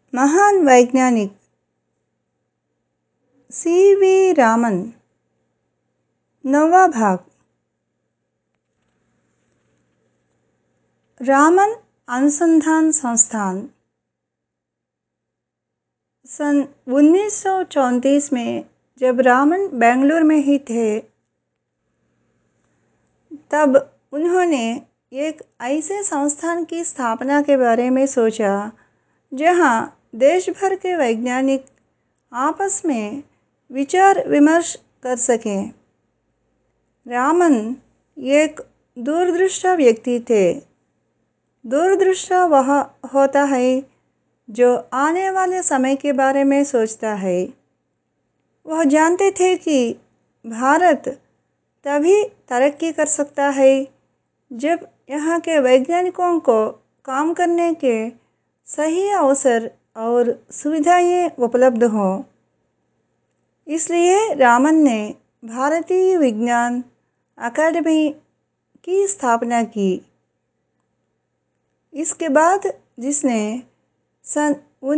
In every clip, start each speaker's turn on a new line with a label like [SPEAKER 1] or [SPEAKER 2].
[SPEAKER 1] महान वैज्ञानिक सी.वी. रामन। नौवा भाग। रामन अनुसंधान संस्थान। सन 1934 में जब रामन बेंगलुरु में ही थे, तब उन्होंने एक ऐसे संस्थान की स्थापना के बारे में सोचा जहां देश भर के वैज्ञानिक आपस में विचार विमर्श कर सकें। रामन एक दूरदृष्टा व्यक्ति थे। दूरदृष्टा वह होता है जो आने वाले समय के बारे में सोचता है। वह जानते थे कि भारत तभी तरक्की कर सकता है जब यहाँ के वैज्ञानिकों को काम करने के सही अवसर और सुविधाएं उपलब्ध हों। इसलिए रामन ने भारतीय विज्ञान अकादमी की स्थापना की। इसके बाद जिसने सन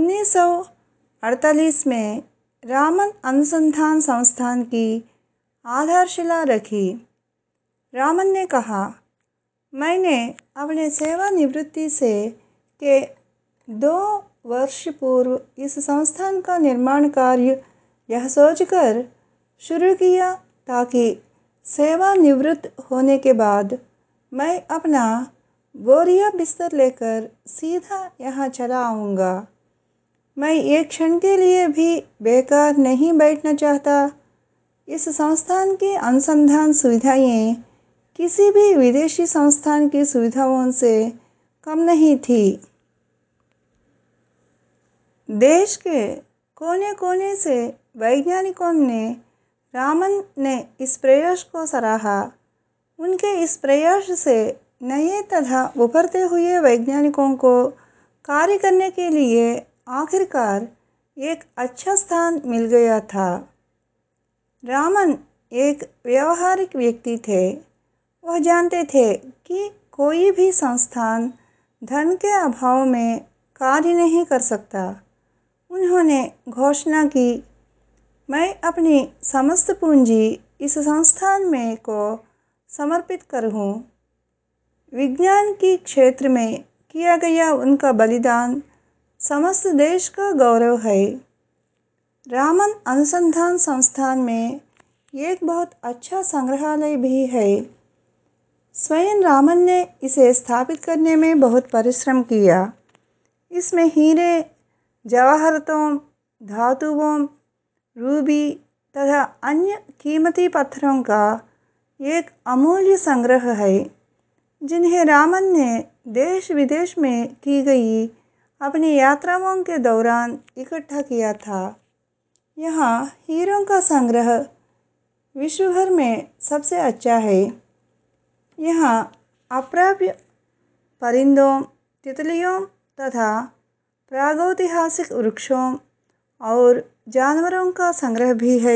[SPEAKER 1] 1948 में रामन अनुसंधान संस्थान की आधारशिला रखी। रामन ने कहा, मैंने अपने सेवानिवृत्ति से के 2 वर्ष पूर्व इस संस्थान का निर्माण कार्य यह सोचकर शुरू किया ताकि सेवानिवृत्त होने के बाद मैं अपना बोरिया बिस्तर लेकर सीधा यहाँ चला आऊँगा। मैं एक क्षण के लिए भी बेकार नहीं बैठना चाहता। इस संस्थान की अनुसंधान सुविधाएं किसी भी विदेशी संस्थान की सुविधाओं से कम नहीं थी। देश के कोने कोने से वैज्ञानिकों ने रामन ने इस प्रयास को सराहा। उनके इस प्रयास से नए तथा उभरते हुए वैज्ञानिकों को कार्य करने के लिए आखिरकार एक अच्छा स्थान मिल गया था। रामन एक व्यावहारिक व्यक्ति थे। वह जानते थे कि कोई भी संस्थान धन के अभाव में कार्य नहीं कर सकता। उन्होंने घोषणा की, मैं अपनी समस्त पूंजी इस संस्थान में को समर्पित करूँ। विज्ञान के क्षेत्र में किया गया उनका बलिदान समस्त देश का गौरव है। रामन अनुसंधान संस्थान में एक बहुत अच्छा संग्रहालय भी है। स्वयं रामन ने इसे स्थापित करने में बहुत परिश्रम किया। इसमें हीरे, जवाहरातों, धातुओं, रूबी तथा अन्य कीमती पत्थरों का एक अमूल्य संग्रह है, जिन्हें रामन ने देश विदेश में की गई अपनी यात्राओं के दौरान इकट्ठा किया था। यहाँ हीरों का संग्रह विश्व भर में सबसे अच्छा है। यहाँ अप्राप्य परिंदों, तितलियों तथा प्रागैतिहासिक वृक्षों और जानवरों का संग्रह भी है।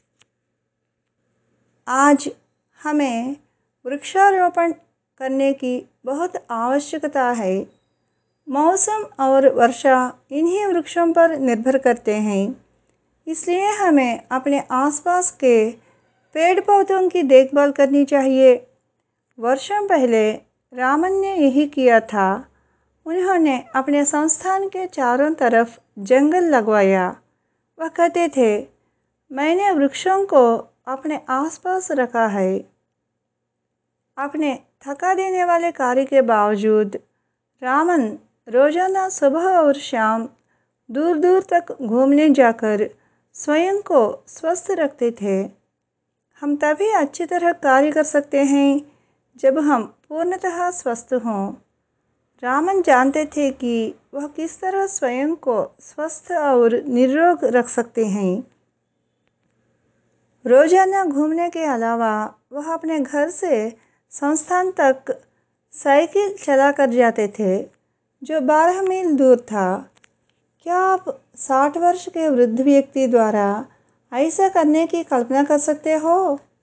[SPEAKER 1] आज हमें वृक्षारोपण करने की बहुत आवश्यकता है। मौसम और वर्षा इन्हीं वृक्षों पर निर्भर करते हैं। इसलिए हमें अपने आसपास के पेड़ पौधों की देखभाल करनी चाहिए। वर्षों पहले रामन ने यही किया था। उन्होंने अपने संस्थान के चारों तरफ जंगल लगवाया। वह कहते थे, मैंने वृक्षों को अपने आसपास रखा है। अपने थका देने वाले कार्य के बावजूद रामन रोजाना सुबह और शाम दूर दूर तक घूमने जाकर स्वयं को स्वस्थ रखते थे। हम तभी अच्छी तरह कार्य कर सकते हैं जब हम पूर्णतः स्वस्थ हों। रामन जानते थे कि वह किस तरह स्वयं को स्वस्थ और निरोग रख सकते हैं। रोजाना घूमने के अलावा वह अपने घर से संस्थान तक साइकिल चला कर जाते थे, जो 12 मील दूर था। क्या आप 60 वर्ष के वृद्ध व्यक्ति द्वारा ऐसा करने की कल्पना कर सकते हो?